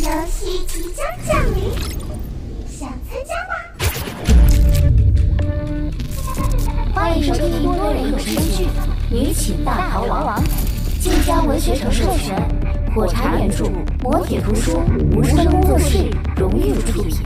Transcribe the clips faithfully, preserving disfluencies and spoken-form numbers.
游戏即将降临，想参加吗？ 欢迎收听多人有声剧《女寝大逃亡》，晋江文学城授权，火柴原著，磨铁图书，无声工作室荣誉出品。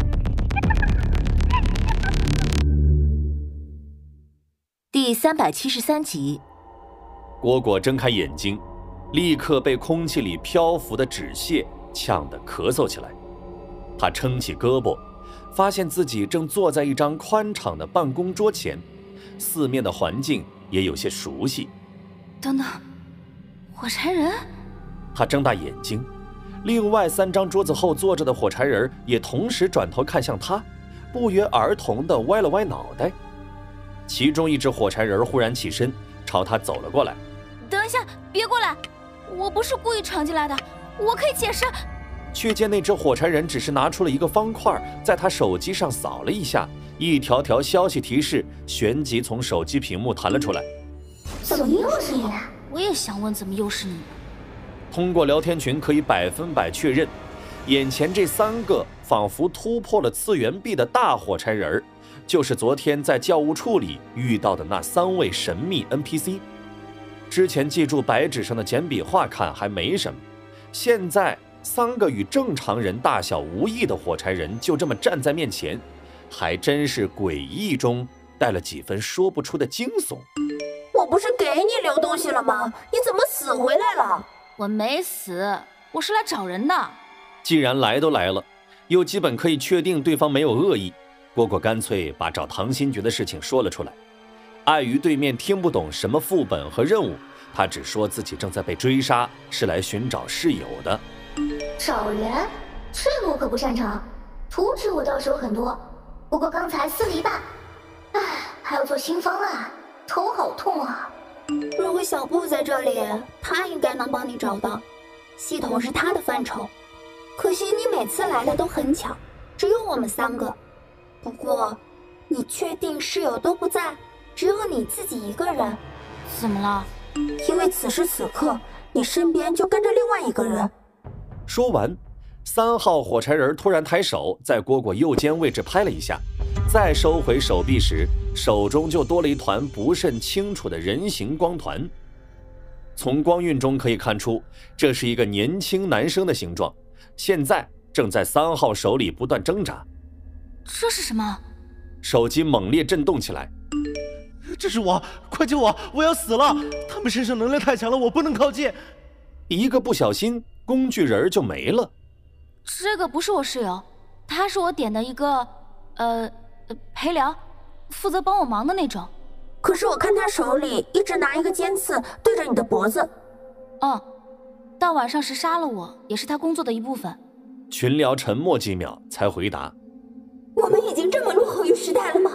第三百七十三集。 蝈蝈睁开眼睛，立刻被空气里漂浮的纸屑呛得咳嗽起来。他撑起胳膊，发现自己正坐在一张宽敞的办公桌前，四面的环境也有些熟悉。 等等，火柴人？ 他睁大眼睛，另外三张桌子后坐着的火柴人也同时转头看向他，不约而同地歪了歪脑袋。其中一只火柴人忽然起身，朝他走了过来。 等一下，别过来！我不是故意闯进来的，我可以解释。 却见那只火柴人只是拿出了一个方块，在他手机上扫了一下，一条条消息提示旋即从手机屏幕弹了出来。 怎么又是你？ 我也想问，怎么又是你？ 通过聊天群可以百分百确认，眼前这三个仿佛突破了次元壁的大火柴人，就是昨天在教务处里遇到的那三位神秘 N P C。 之前记住白纸上的简笔画看还没什么，现在三个与正常人大小无异的火柴人就这么站在面前，还真是诡异中带了几分说不出的惊悚。 我不是给你留东西了吗？你怎么死回来了？ 我没死，我是来找人的。 既然来都来了，又基本可以确定对方没有恶意，蝈蝈干脆把找唐新觉的事情说了出来。碍于对面听不懂什么副本和任务，他只说自己正在被追杀，是来寻找室友的。 找人？这个我可不擅长，图纸我到手很多，不过刚才撕了一半。唉，还要做新方案，头好痛啊！ 如果小布在这里，他应该能帮你找到。系统是他的范畴，可惜你每次来的都很巧，只有我们三个。不过，你确定室友都不在？只有你自己一个人？ 怎么了？ 因为此时此刻，你身边就跟着另外一个人。 说完，三号火柴人突然抬手，在蝈蝈右肩位置拍了一下，再收回手臂时，手中就多了一团不甚清楚的人形光团。从光晕中可以看出，这是一个年轻男生的形状，现在正在三号手里不断挣扎。 这是什么？ 手机猛烈震动起来。 这是我，快救我！我要死了！他们身上能量太强了，我不能靠近。 一个不小心，工具人就没了。 这个不是我室友，他是我点的一个，呃，陪聊，负责帮我忙的那种。 可是我看他手里一直拿一个尖刺对着你的脖子。 嗯，到晚上时杀了我，也是他工作的一部分。 群聊沉默几秒，才回答： 我们已经这么落后于时代了吗？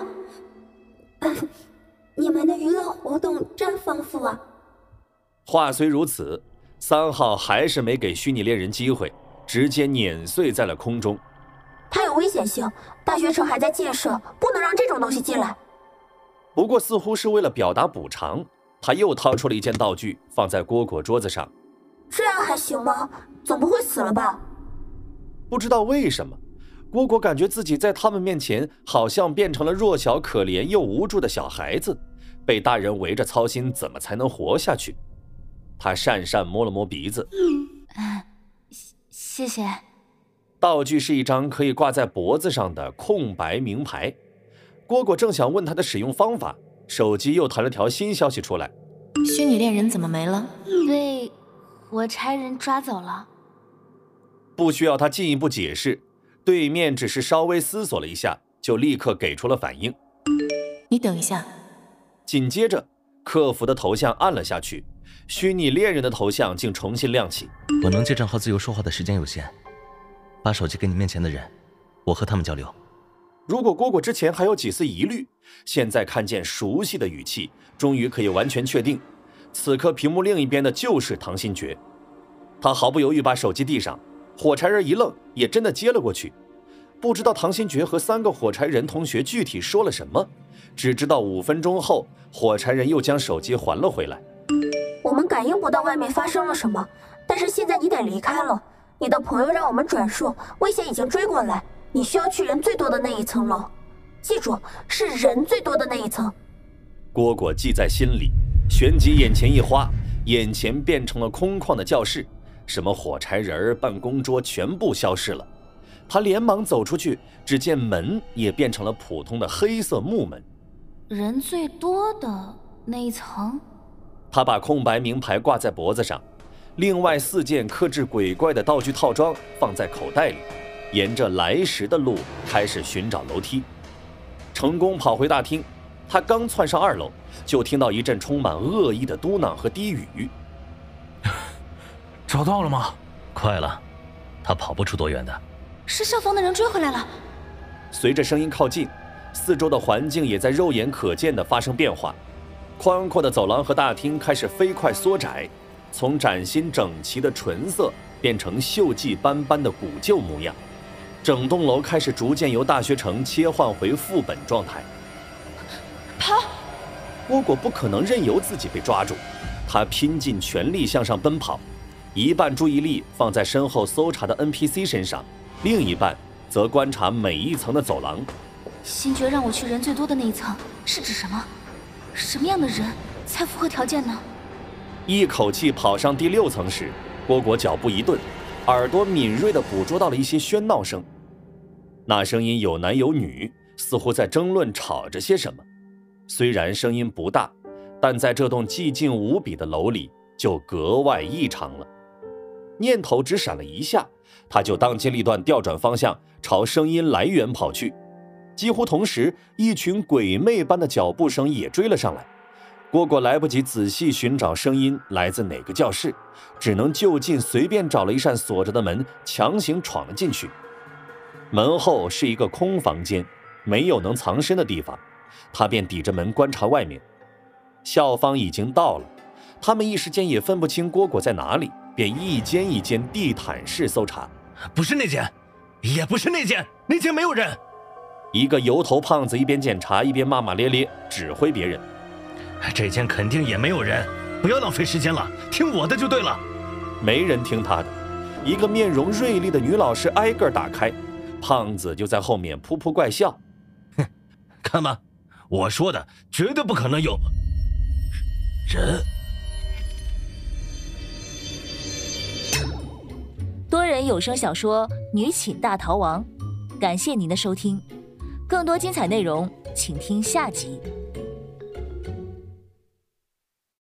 你们的娱乐活动真丰富啊！ 话虽如此，三号还是没给虚拟恋人机会，直接碾碎在了空中。 它有危险性，大学城还在建设，不能让这种东西进来。 不过似乎是为了表达补偿，他又掏出了一件道具，放在蝈蝈桌子上。 这样还行吗？总不会死了吧？ 不知道为什么，蝈蝈感觉自己在他们面前好像变成了弱小可怜又无助的小孩子，被大人围着操心怎么才能活下去。他讪讪摸了摸鼻子， 嗯，谢谢。 道具是一张可以挂在脖子上的空白名牌。蝈蝈正想问他的使用方法，手机又弹了条新消息出来。 虚拟恋人怎么没了？ 被火柴人抓走了。 不需要他进一步解释，对面只是稍微思索了一下，就立刻给出了反应。 你等一下。 紧接着，客服的头像按了下去，虚拟恋人的头像竟重新亮起。 我能借账号自由说话的时间有限，把手机给你面前的人，我和他们交流。 如果蝈蝈之前还有几丝疑虑，现在看见熟悉的语气，终于可以完全确定，此刻屏幕另一边的就是唐新觉。他毫不犹豫把手机递上，火柴人一愣，也真的接了过去。不知道唐新觉和三个火柴人同学具体说了什么，只知道五分钟后，火柴人又将手机还了回来。 我们感应不到外面发生了什么，但是现在你得离开了， 你的朋友让我们转述，危险已经追过来，你需要去人最多的那一层楼，记住，是人最多的那一层。 蝈蝈记在心里，旋即眼前一花，眼前变成了空旷的教室，什么火柴人、办公桌全部消失了。他连忙走出去，只见门也变成了普通的黑色木门。 人最多的那一层。 他把空白名牌挂在脖子上，另外四件刻制鬼怪的道具套装放在口袋里，沿着来时的路开始寻找楼梯。成功跑回大厅，他刚窜上二楼，就听到一阵充满恶意的嘟囔和低语。 找到了吗？快了，他跑不出多远的。 是校方的人追回来了。 随着声音靠近，四周的环境也在肉眼可见地发生变化，宽阔的走廊和大厅开始飞快缩窄，从崭新整齐的纯色变成锈迹斑斑的古旧模样。整栋楼开始逐渐由大学城切换回副本状态。 跑！ 蝈蝈不可能任由自己被抓住，他拼尽全力向上奔跑，一半注意力放在身后搜查的 N P C 身上，另一半则观察每一层的走廊。 星爵让我去人最多的那一层，是指什么？什么样的人才符合条件呢？ 一口气跑上第六层时，蝈蝈脚步一顿，耳朵敏锐地捕捉到了一些喧闹声。那声音有男有女，似乎在争论吵着些什么。虽然声音不大，但在这栋寂静无比的楼里就格外异常了。念头只闪了一下，他就当机立断调转方向，朝声音来源跑去。几乎同时，一群鬼魅般的脚步声也追了上来。蝈蝈来不及仔细寻找声音来自哪个教室，只能就近随便找了一扇锁着的门，强行闯了进去。门后是一个空房间，没有能藏身的地方，他便抵着门观察外面。校方已经到了，他们一时间也分不清蝈蝈在哪里，便一间一间地毯式搜查。 不是那间，也不是那间，那间没有人。 一个油头胖子一边检查一边骂骂咧咧，指挥别人。 这间肯定也没有人，不要浪费时间了，听我的就对了。 没人听他的。一个面容锐利的女老师挨个打开，胖子就在后面噗噗怪笑。 哼，看吧，我说的绝对不可能有人。 多人有声小说《女寝大逃亡》，感谢您的收听。更多精彩内容，请听下集。